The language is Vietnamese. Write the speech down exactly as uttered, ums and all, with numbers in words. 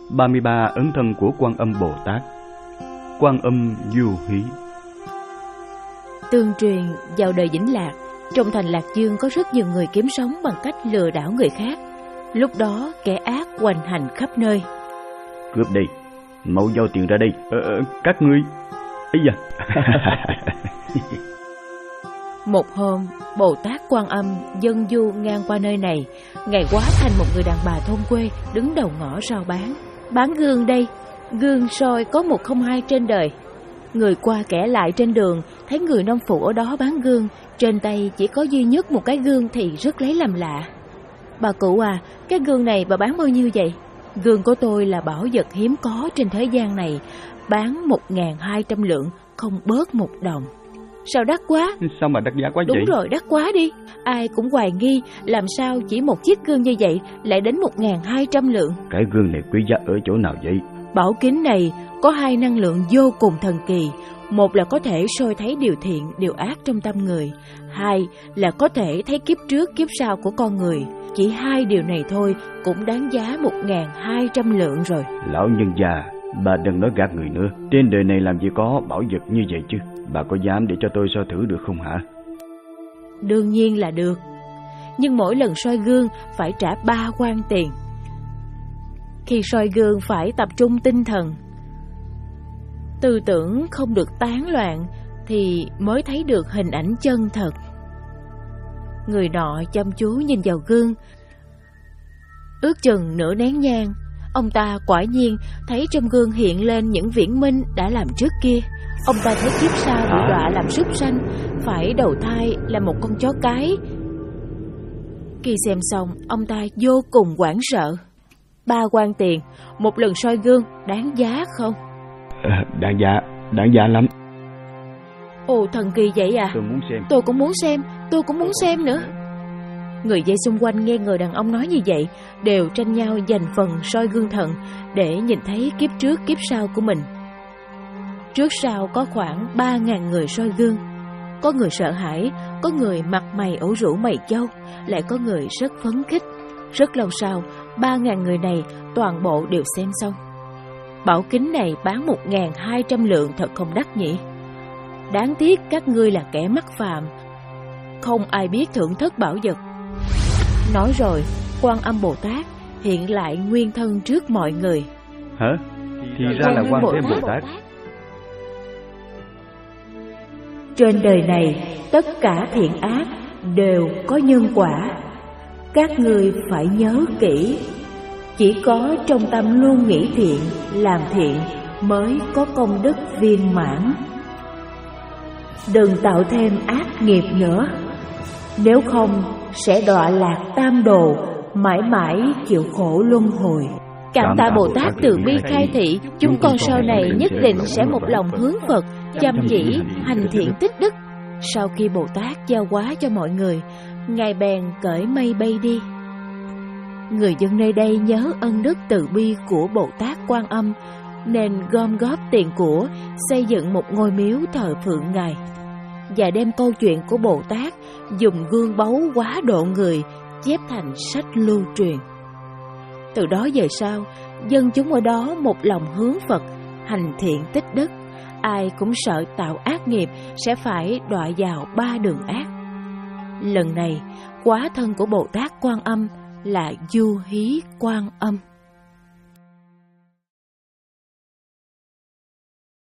ba mươi ba ấn thân của Quan Âm Bồ Tát. Quan Âm Du Hí. Tương truyền vào đời Vĩnh Lạc, trong thành Lạc Dương có rất nhiều người kiếm sống bằng cách lừa đảo người khác. Lúc đó kẻ ác hoành hành khắp nơi. Cướp đi, mau giao tiền ra đây. Ờ, các ngươi. Ây da. Một hôm, Bồ Tát Quan Âm dân du ngang qua nơi này, ngài hóa thành một người đàn bà thôn quê đứng đầu ngõ rao bán. Bán gương đây, gương soi có một không hai trên đời. Người qua kẻ lại trên đường thấy người nông phụ ở đó bán gương, trên tay chỉ có duy nhất một cái gương thì rất lấy làm lạ. Bà cụ à, cái gương này bà bán bao nhiêu vậy? Gương của tôi là bảo vật hiếm có trên thế gian này, bán một ngàn hai trăm lượng, không bớt một đồng. Sao đắt quá? Sao mà đắt giá quá Đúng vậy? Đúng rồi, đắt quá đi. Ai cũng hoài nghi làm sao chỉ một chiếc gương như vậy lại đến một ngàn hai trăm lượng. Cái gương này quý giá ở chỗ nào vậy? Bảo kính này có hai năng lượng vô cùng thần kỳ. Một là có thể soi thấy điều thiện, điều ác trong tâm người. Hai là có thể thấy kiếp trước, kiếp sau của con người. Chỉ hai điều này thôi cũng đáng giá một ngàn hai trăm lượng rồi. Lão nhân già, bà đừng nói gạt người nữa. Trên đời này làm gì có bảo vật như vậy chứ. Bà có dám để cho tôi soi thử được không hả? Đương nhiên là được. Nhưng mỗi lần soi gương phải trả ba quan tiền. Khi soi gương phải tập trung tinh thần, tư tưởng không được tán loạn thì mới thấy được hình ảnh chân thật. Người nọ chăm chú nhìn vào gương, ước chừng nửa nén nhang, ông ta quả nhiên thấy trong gương hiện lên những viễn minh đã làm trước kia. Ông ta thấy kiếp sau bị đọa làm súc sanh, phải đầu thai là một con chó cái. Khi xem xong, ông ta vô cùng hoảng sợ. Ba quan tiền, một lần soi gương, đáng giá không? À, đáng giá, đáng giá lắm. Ồ, thần kỳ vậy à? Tôi muốn xem. Tôi cũng muốn xem, tôi cũng muốn xem nữa. Người dây xung quanh nghe người đàn ông nói như vậy, đều tranh nhau giành phần soi gương thần để nhìn thấy kiếp trước kiếp sau của mình. Trước sau có khoảng ba ngàn người soi gương. Có người sợ hãi, có người mặt mày ủ rũ mày châu, lại có người rất phấn khích. Rất lâu sau, ba ngàn người này toàn bộ đều xem xong. Bảo kính này bán một ngàn hai trăm lượng thật không đắt nhỉ. Đáng tiếc các ngươi là kẻ mắc phàm, không ai biết thưởng thức bảo vật. Nói rồi, Quan Âm Bồ Tát hiện lại nguyên thân trước mọi người. Hả? Thì ra là Quan Thế Bồ Tát. Trên đời này, tất cả thiện ác đều có nhân quả. Các ngươi phải nhớ kỹ. Chỉ có trong tâm luôn nghĩ thiện, làm thiện mới có công đức viên mãn. Đừng tạo thêm ác nghiệp nữa, nếu không sẽ đọa lạc tam đồ, mãi mãi chịu khổ luân hồi. Cảm tạ Bồ Tát từ bi khai thị, chúng con sau này nhất định sẽ một lòng hướng Phật, chăm chỉ hành thiện tích đức. Sau khi Bồ Tát giao hóa cho mọi người, ngài bèn cởi mây bay đi. Người dân nơi đây nhớ ân đức từ bi của Bồ Tát Quan Âm, nên gom góp tiền của xây dựng một ngôi miếu thờ phượng ngài, và đem câu chuyện của Bồ Tát dùng gương báu hóa độ người chép thành sách lưu truyền. Từ đó về sau, dân chúng ở đó một lòng hướng Phật, hành thiện tích đức. Ai cũng sợ tạo ác nghiệp sẽ phải đọa vào ba đường ác. Lần này, hóa thân của Bồ Tát Quan Âm là Du Hí Quan Âm.